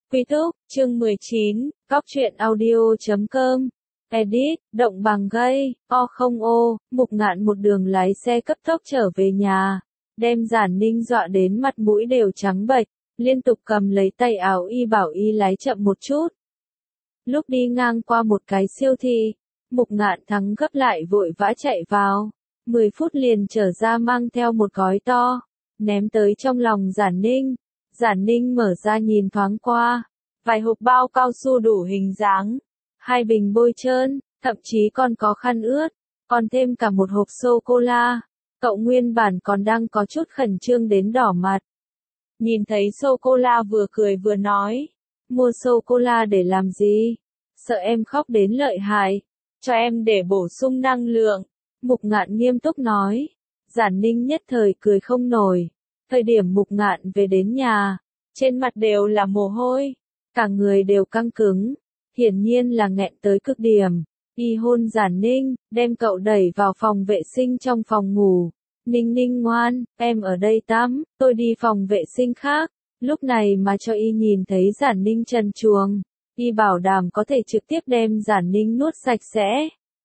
Quy túc, chương 19, góc truyện audio.com. Edit, động bằng gây, O không ô, Mục Ngạn một đường lái xe cấp tốc trở về nhà, đem Giản Ninh dọa đến mặt mũi đều trắng bệch, liên tục cầm lấy tay áo y bảo y lái chậm một chút. Lúc đi ngang qua một cái siêu thị, Mục Ngạn thắng gấp lại vội vã chạy vào, 10 phút liền trở ra mang theo một gói to, ném tới trong lòng Giản Ninh. Giản Ninh mở ra nhìn thoáng qua, vài hộp bao cao su đủ hình dáng, 2 bình bôi trơn, thậm chí còn có khăn ướt, còn thêm cả một hộp sô-cô-la. Cậu nguyên bản còn đang có chút khẩn trương đến đỏ mặt. Nhìn thấy sô-cô-la vừa cười vừa nói, mua sô-cô-la để làm gì? Sợ em khóc đến lợi hại, cho em để bổ sung năng lượng. Mục Ngạn nghiêm túc nói. Giản Ninh nhất thời cười không nổi. Thời điểm Mục Ngạn về đến nhà, trên mặt đều là mồ hôi, cả người đều căng cứng, hiển nhiên là nghẹn tới cực điểm. Y hôn Giản Ninh, đem cậu đẩy vào phòng vệ sinh trong phòng ngủ. Ninh Ninh ngoan, em ở đây tắm, tôi đi phòng vệ sinh khác. Lúc này mà cho y nhìn thấy Giản Ninh trần truồng, y bảo đảm có thể trực tiếp đem Giản Ninh nuốt sạch sẽ.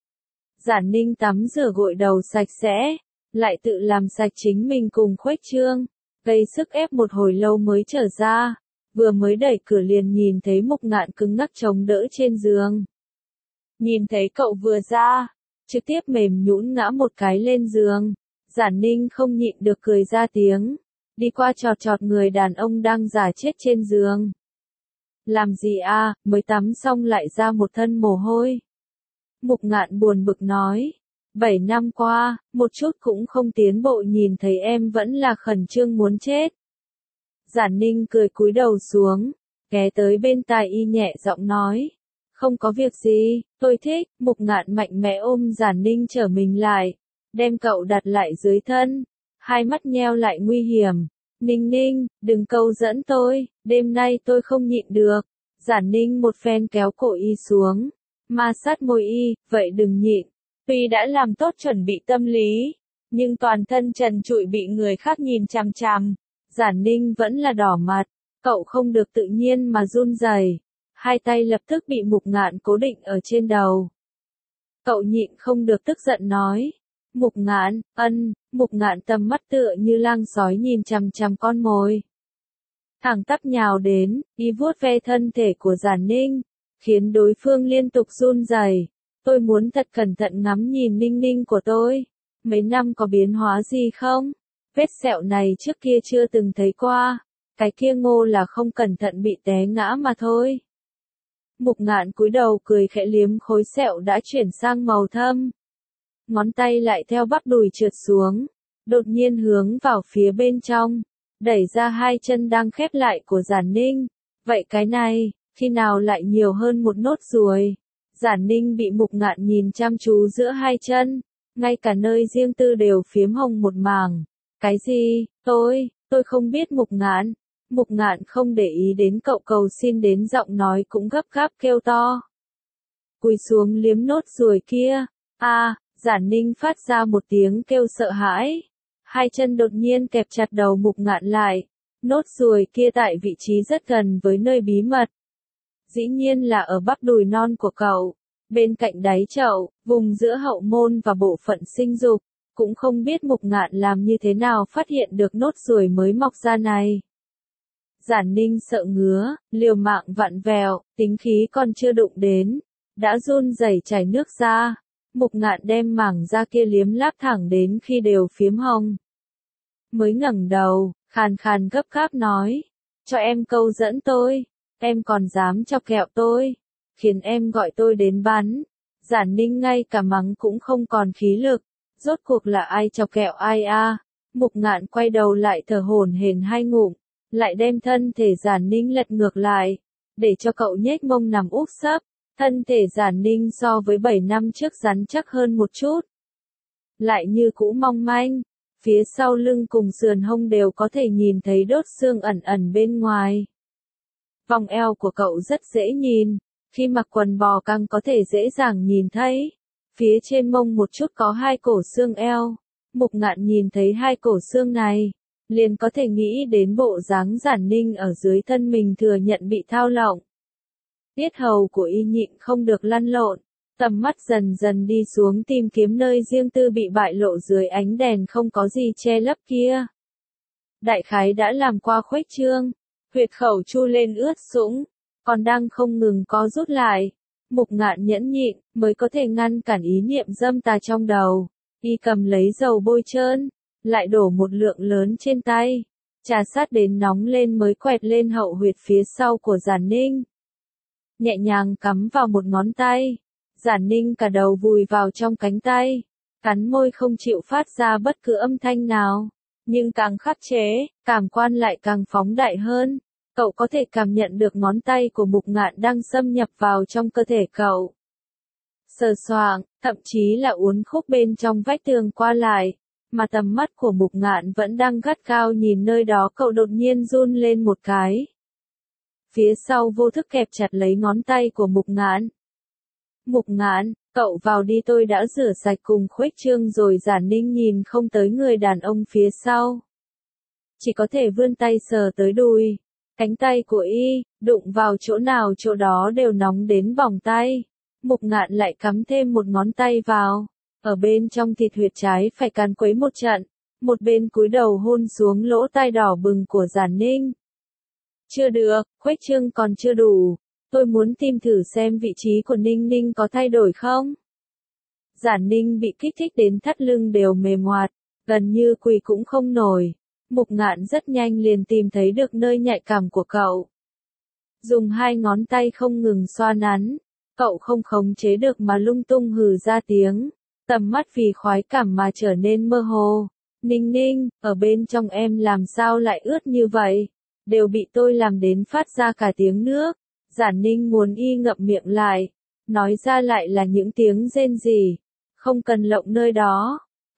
Giản Ninh tắm rửa gội đầu sạch sẽ, lại tự làm sạch chính mình cùng khuếch trương, gây sức ép một hồi lâu mới trở ra, vừa mới đẩy cửa liền nhìn thấy Mục Ngạn cứng ngắc chống đỡ trên giường. Nhìn thấy cậu vừa ra, trực tiếp mềm nhũn ngã một cái lên giường, Giản Ninh không nhịn được cười ra tiếng, đi qua chọt chọt người đàn ông đang giả chết trên giường. Làm gì à, mới tắm xong lại ra một thân mồ hôi. Mục Ngạn buồn bực nói, 7 năm qua, một chút cũng không tiến bộ, nhìn thấy em vẫn là khẩn trương muốn chết. Giản Ninh cười cúi đầu xuống, ghé tới bên tai y nhẹ giọng nói, không có việc gì, tôi thích. Mục Ngạn mạnh mẽ ôm Giản Ninh trở mình lại, đem cậu đặt lại dưới thân, hai mắt nheo lại nguy hiểm. Ninh Ninh, đừng câu dẫn tôi, đêm nay tôi không nhịn được. Giản Ninh một phen kéo cổ y xuống, ma sát môi y, vậy đừng nhịn. Tuy đã làm tốt chuẩn bị tâm lý, nhưng toàn thân trần trụi bị người khác nhìn chằm chằm, Giản Ninh vẫn là đỏ mặt, cậu không được tự nhiên mà run rẩy, hai tay lập tức bị Mục Ngạn cố định ở trên đầu. Cậu nhịn không được tức giận nói, Mục Ngạn, Mục Ngạn tầm mắt tựa như lang sói nhìn chằm chằm con mồi. Thẳng tắp nhào đến, y vuốt ve thân thể của Giản Ninh, khiến đối phương liên tục run rẩy. Tôi muốn thật cẩn thận ngắm nhìn Ninh Ninh của tôi. Mấy năm có biến hóa gì không? Vết sẹo này trước kia chưa từng thấy qua. Cái kia ngô là không cẩn thận bị té ngã mà thôi. Mục Ngạn cúi đầu cười khẽ liếm khối sẹo đã chuyển sang màu thâm. Ngón tay lại theo bắp đùi trượt xuống. Đột nhiên hướng vào phía bên trong. Đẩy ra hai chân đang khép lại của Giản Ninh. Vậy cái này, khi nào lại nhiều hơn một nốt ruồi? Giản Ninh bị Mục Ngạn nhìn chăm chú giữa hai chân, ngay cả nơi riêng tư đều phiếm hồng một mảng. Cái gì? Tôi không biết Mục Ngạn. Mục Ngạn không để ý đến cậu cầu xin đến giọng nói cũng gấp gáp kêu to. Cúi xuống liếm nốt ruồi kia. Giản Ninh phát ra một tiếng kêu sợ hãi. Hai chân đột nhiên kẹp chặt đầu Mục Ngạn lại. Nốt ruồi kia tại vị trí rất gần với nơi bí mật. Dĩ nhiên là ở bắp đùi non của cậu, bên cạnh đáy chậu, vùng giữa hậu môn và bộ phận sinh dục, cũng không biết Mục Ngạn làm như thế nào phát hiện được nốt ruồi mới mọc ra này. Giản Ninh sợ ngứa, liều mạng vặn vẹo, tính khí còn chưa đụng đến, đã run rẩy chảy nước ra. Mục Ngạn đem mảng da kia liếm láp thẳng đến khi đều phiếm hồng. Mới ngẩng đầu, khàn khàn gấp gáp nói, cho em câu dẫn tôi. Em còn dám chọc ghẹo tôi, khiến em gọi tôi đến bắn. Giản Ninh ngay cả mắng cũng không còn khí lực, rốt cuộc là ai chọc ghẹo ai à? Mục Ngạn quay đầu lại thở hổn hển hai ngụm, lại đem thân thể Giản Ninh lật ngược lại, để cho cậu nhếch mông nằm úp sấp. Thân thể Giản Ninh so với 7 năm trước rắn chắc hơn một chút, lại như cũ mong manh, phía sau lưng cùng sườn hông đều có thể nhìn thấy đốt xương ẩn ẩn bên ngoài. Vòng eo của cậu rất dễ nhìn, khi mặc quần bò căng có thể dễ dàng nhìn thấy. Phía trên mông một chút có hai cổ xương eo. Mục Ngạn nhìn thấy hai cổ xương này, liền có thể nghĩ đến bộ dáng Giản Ninh ở dưới thân mình thừa nhận bị thao lộng. Tiết hầu của y nhịn không được lăn lộn, tầm mắt dần dần đi xuống tìm kiếm nơi riêng tư bị bại lộ dưới ánh đèn không có gì che lấp kia. Đại khái đã làm qua khuếch trương, huyệt khẩu chu lên ướt sũng, còn đang không ngừng co rút lại. Mục Ngạn nhẫn nhịn, mới có thể ngăn cản ý niệm dâm tà trong đầu. Y cầm lấy dầu bôi trơn, lại đổ một lượng lớn trên tay. Trà sát đến nóng lên mới quẹt lên hậu huyệt phía sau của Giản Ninh. Nhẹ nhàng cắm vào một ngón tay. Giản Ninh cả đầu vùi vào trong cánh tay. Cắn môi không chịu phát ra bất cứ âm thanh nào. Nhưng càng khắc chế, cảm quan lại càng phóng đại hơn. Cậu có thể cảm nhận được ngón tay của Mục Ngạn đang xâm nhập vào trong cơ thể cậu. Sờ soạng, thậm chí là uốn khúc bên trong vách tường qua lại, mà tầm mắt của Mục Ngạn vẫn đang gắt gao nhìn nơi đó. Cậu đột nhiên run lên một cái. Phía sau vô thức kẹp chặt lấy ngón tay của Mục Ngạn. Mục Ngạn, cậu vào đi, tôi đã rửa sạch cùng khuếch trương rồi. Giản Ninh nhìn không tới người đàn ông phía sau. Chỉ có thể vươn tay sờ tới đùi. Cánh tay của y, đụng vào chỗ nào chỗ đó đều nóng đến bỏng tay. Mục Ngạn lại cắm thêm một ngón tay vào. Ở bên trong thịt huyệt trái phải càn quấy một trận. Một bên cúi đầu hôn xuống lỗ tai đỏ bừng của Giản Ninh. Chưa được, khuếch trương còn chưa đủ. Tôi muốn tìm thử xem vị trí của Ninh Ninh có thay đổi không. Giản Ninh bị kích thích đến thắt lưng đều mềm hoạt, gần như quỳ cũng không nổi. Mục Ngạn rất nhanh liền tìm thấy được nơi nhạy cảm của cậu. Dùng hai ngón tay không ngừng xoa nắn, cậu không khống chế được mà lung tung hừ ra tiếng. Tầm mắt vì khoái cảm mà trở nên mơ hồ. Ninh Ninh, ở bên trong em làm sao lại ướt như vậy? Đều bị tôi làm đến phát ra cả tiếng nước. Giản Ninh muốn y ngậm miệng lại. Nói ra lại là những tiếng rên rỉ. Không cần lộng nơi đó.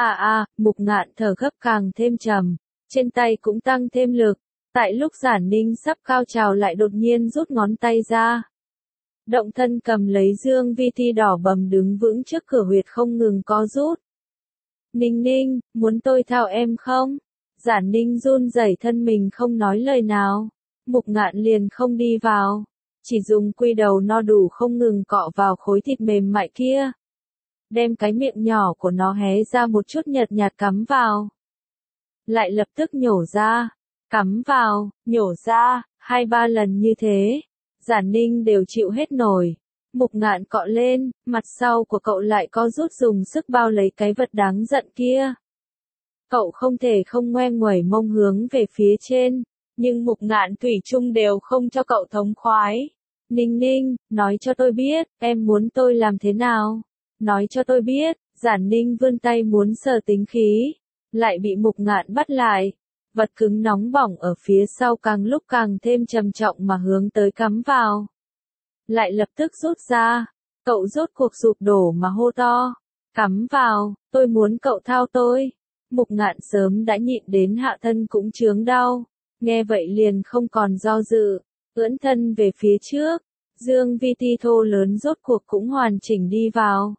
Mục Ngạn thở gấp càng thêm trầm. Trên tay cũng tăng thêm lực. Tại lúc Giản Ninh sắp cao trào lại đột nhiên rút ngón tay ra. Động thân cầm lấy dương vi thi đỏ bầm đứng vững trước cửa huyệt không ngừng co rút. Ninh Ninh, muốn tôi thao em không? Giản Ninh run rẩy thân mình không nói lời nào. Mục Ngạn liền không đi vào. Chỉ dùng quy đầu no đủ không ngừng cọ vào khối thịt mềm mại kia. Đem cái miệng nhỏ của nó hé ra một chút nhợt nhạt cắm vào. Lại lập tức nhổ ra. Cắm vào, nhổ ra, 2-3 lần như thế. Giản Ninh đều chịu hết nổi. Mục Ngạn cọ lên, mặt sau của cậu lại co rút dùng sức bao lấy cái vật đáng giận kia. Cậu không thể không ngoe nguẩy mông hướng về phía trên, nhưng Mục Ngạn thủy chung đều không cho cậu thống khoái. Ninh Ninh, nói cho tôi biết, em muốn tôi làm thế nào? Nói cho tôi biết. Giản Ninh vươn tay muốn sờ tính khí, lại bị Mục Ngạn bắt lại. Vật cứng nóng bỏng ở phía sau càng lúc càng thêm trầm trọng mà hướng tới cắm vào. Lại lập tức rút ra. Cậu rốt cuộc sụp đổ mà hô to. Cắm vào, tôi muốn cậu thao tôi. Mục Ngạn sớm đã nhịn đến hạ thân cũng chướng đau. Nghe vậy liền không còn do dự. Ưỡn thân về phía trước. Dương vi ti thô lớn rốt cuộc cũng hoàn chỉnh đi vào.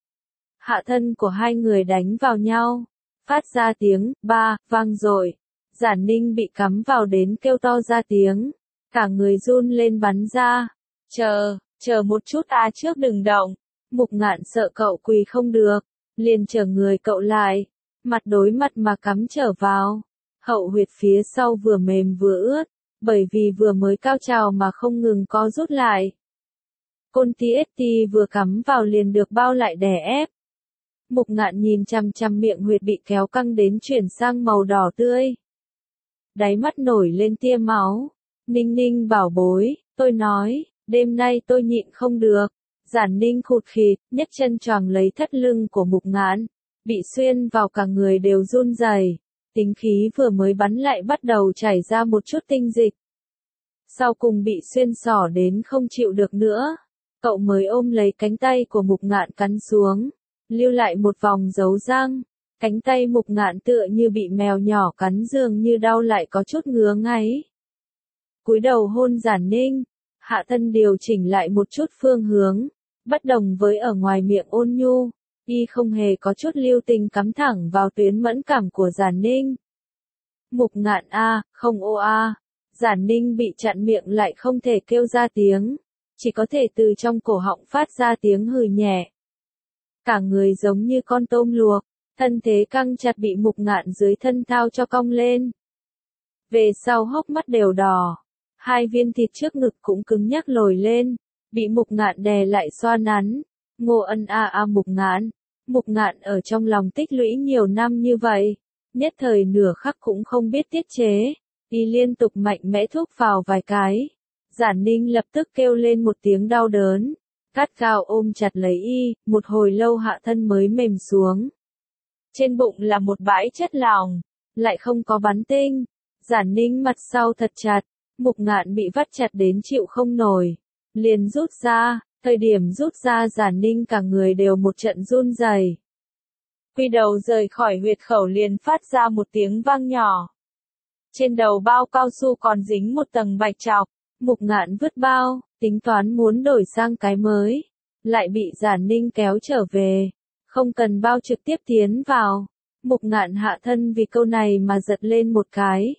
Hạ thân của hai người đánh vào nhau. Phát ra tiếng, ba, vang rồi. Giản Ninh bị cắm vào đến kêu to ra tiếng. Cả người run lên bắn ra. Chờ một chút trước đừng động. Mục Ngạn sợ cậu quỳ không được. Liền chở người cậu lại. Mặt đối mặt mà cắm trở vào. Hậu huyệt phía sau vừa mềm vừa ướt. Bởi vì vừa mới cao trào mà không ngừng co rút lại. Côn TST vừa cắm vào liền được bao lại đè ép. Mục Ngạn nhìn chằm chằm miệng huyệt bị kéo căng đến chuyển sang màu đỏ tươi. Đáy mắt nổi lên tia máu. Ninh Ninh bảo bối, tôi nói, đêm nay tôi nhịn không được. Giản Ninh khụt khịt, nhấc chân choàng lấy thắt lưng của Mục Ngạn. Bị xuyên vào cả người đều run rẩy. Tính khí vừa mới bắn lại bắt đầu chảy ra một chút tinh dịch. Sau cùng bị xuyên xỏ đến không chịu được nữa. Cậu mới ôm lấy cánh tay của Mục Ngạn cắn xuống. Lưu lại một vòng dấu răng. Cánh tay Mục Ngạn tựa như bị mèo nhỏ cắn dường như đau lại có chút ngứa ngáy. Cúi đầu hôn Giản Ninh. Hạ thân điều chỉnh lại một chút phương hướng. Bất đồng với ở ngoài miệng ôn nhu. Y không hề có chút lưu tình cắm thẳng vào tuyến mẫn cảm của Giản Ninh. Mục Ngạn a, không ô a. Giản Ninh bị chặn miệng lại không thể kêu ra tiếng, chỉ có thể từ trong cổ họng phát ra tiếng hừ nhẹ. Cả người giống như con tôm luộc, thân thế căng chặt bị Mục Ngạn dưới thân thao cho cong lên. Về sau hốc mắt đều đỏ, hai viên thịt trước ngực cũng cứng nhắc lồi lên, bị Mục Ngạn đè lại xoa nắn. Ngô Ân a a Mục Ngạn. Mục Ngạn ở trong lòng tích lũy nhiều năm như vậy, nhất thời nửa khắc cũng không biết tiết chế, y liên tục mạnh mẽ thúc vào vài cái. Giản Ninh lập tức kêu lên một tiếng đau đớn, gắt gao ôm chặt lấy y, một hồi lâu hạ thân mới mềm xuống. Trên bụng là một bãi chất lỏng, lại không có bắn tinh. Giản Ninh mặt sau thật chặt, Mục Ngạn bị vắt chặt đến chịu không nổi, liền rút ra. Thời điểm rút ra Giản Ninh cả người đều một trận run rẩy. Quy đầu rời khỏi huyệt khẩu liền phát ra một tiếng vang nhỏ. Trên đầu bao cao su còn dính một tầng bạch trọc. Mục Ngạn vứt bao, tính toán muốn đổi sang cái mới, lại bị Giản Ninh kéo trở về. Không cần bao trực tiếp tiến vào. Mục Ngạn hạ thân vì câu này mà giật lên một cái.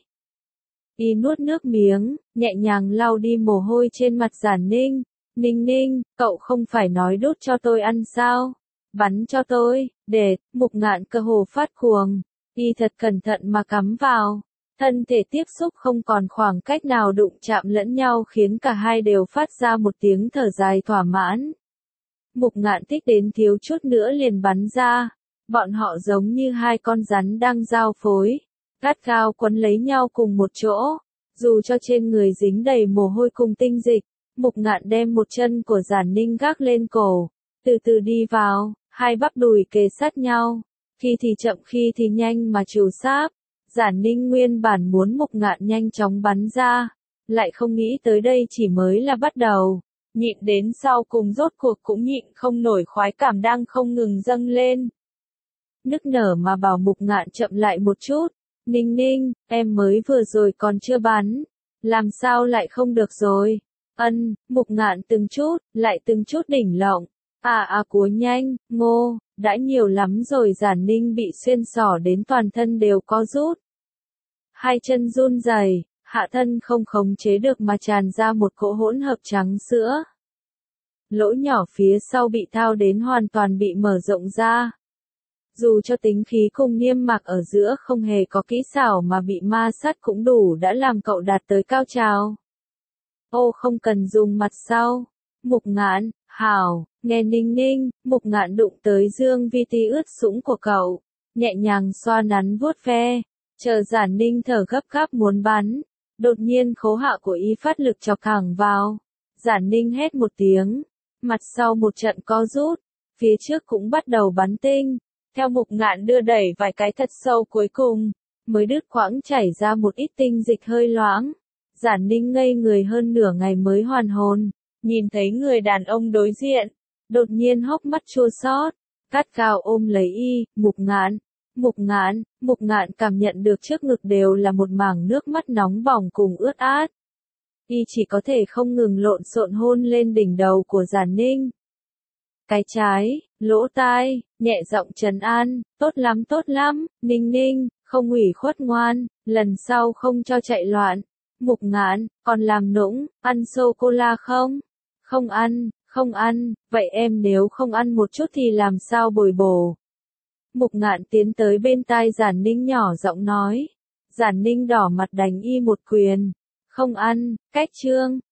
Y nuốt nước miếng, nhẹ nhàng lau đi mồ hôi trên mặt Giản Ninh. Ninh Ninh, cậu không phải nói đút cho tôi ăn sao? Bắn cho tôi, để, Mục Ngạn cơ hồ phát cuồng. Y thật cẩn thận mà cắm vào. Thân thể tiếp xúc không còn khoảng cách nào đụng chạm lẫn nhau khiến cả hai đều phát ra một tiếng thở dài thỏa mãn. Mục Ngạn thích đến thiếu chút nữa liền bắn ra. Bọn họ giống như hai con rắn đang giao phối, gắt gao quấn lấy nhau cùng một chỗ. Dù cho trên người dính đầy mồ hôi cùng tinh dịch, Mục Ngạn đem một chân của Giản Ninh gác lên cổ, từ từ đi vào, hai bắp đùi kề sát nhau, khi thì chậm khi thì nhanh mà trù sáp. Giản Ninh nguyên bản muốn Mục Ngạn nhanh chóng bắn ra, lại không nghĩ tới đây chỉ mới là bắt đầu, nhịn đến sau cùng rốt cuộc cũng nhịn không nổi khoái cảm đang không ngừng dâng lên. Nức nở mà bảo Mục Ngạn chậm lại một chút. Ninh Ninh, em mới vừa rồi còn chưa bắn, làm sao lại không được rồi? Mục Ngạn từng chút, lại từng chút đỉnh lộng. Cúa nhanh, Ngô, đã nhiều lắm rồi. Giản Ninh bị xuyên xỏ đến toàn thân đều có rút. Hai chân run rẩy, hạ thân không khống chế được mà tràn ra một cỗ hỗn hợp trắng sữa. Lỗ nhỏ phía sau bị thao đến hoàn toàn bị mở rộng ra. Dù cho tính khí cùng niêm mạc ở giữa không hề có kỹ xảo mà bị ma sát cũng đủ đã làm cậu đạt tới cao trào. Ô không cần dùng mặt sau. Mục Ngạn, hảo, nghe Ninh Ninh. Mục Ngạn đụng tới dương vi ti ướt sũng của cậu, nhẹ nhàng xoa nắn vuốt ve, chờ Giản Ninh thở gấp gáp muốn bắn. Đột nhiên khố hạ của y phát lực chọc thẳng vào. Giản Ninh hét một tiếng, mặt sau một trận co rút, phía trước cũng bắt đầu bắn tinh. Theo Mục Ngạn đưa đẩy vài cái thật sâu cuối cùng, mới đứt quãng chảy ra một ít tinh dịch hơi loãng. Giản Ninh ngây người hơn nửa ngày mới hoàn hồn, nhìn thấy người đàn ông đối diện, đột nhiên hốc mắt chua xót, gắt gao ôm lấy y. Mục Ngạn, Mục Ngạn. Mục Ngạn cảm nhận được trước ngực đều là một mảng nước mắt nóng bỏng cùng ướt át. Y chỉ có thể không ngừng lộn xộn hôn lên đỉnh đầu của Giản Ninh. Cái trái, lỗ tai, nhẹ giọng trấn an, tốt lắm, Ninh Ninh, không ủy khuất ngoan, lần sau không cho chạy loạn. Mục Ngạn, còn làm nũng, ăn sô-cô-la không? Không ăn, vậy em nếu không ăn một chút thì làm sao bồi bổ? Mục Ngạn tiến tới bên tai Giản Ninh nhỏ giọng nói. Giản Ninh đỏ mặt đánh y một quyền. Không ăn, cách trương,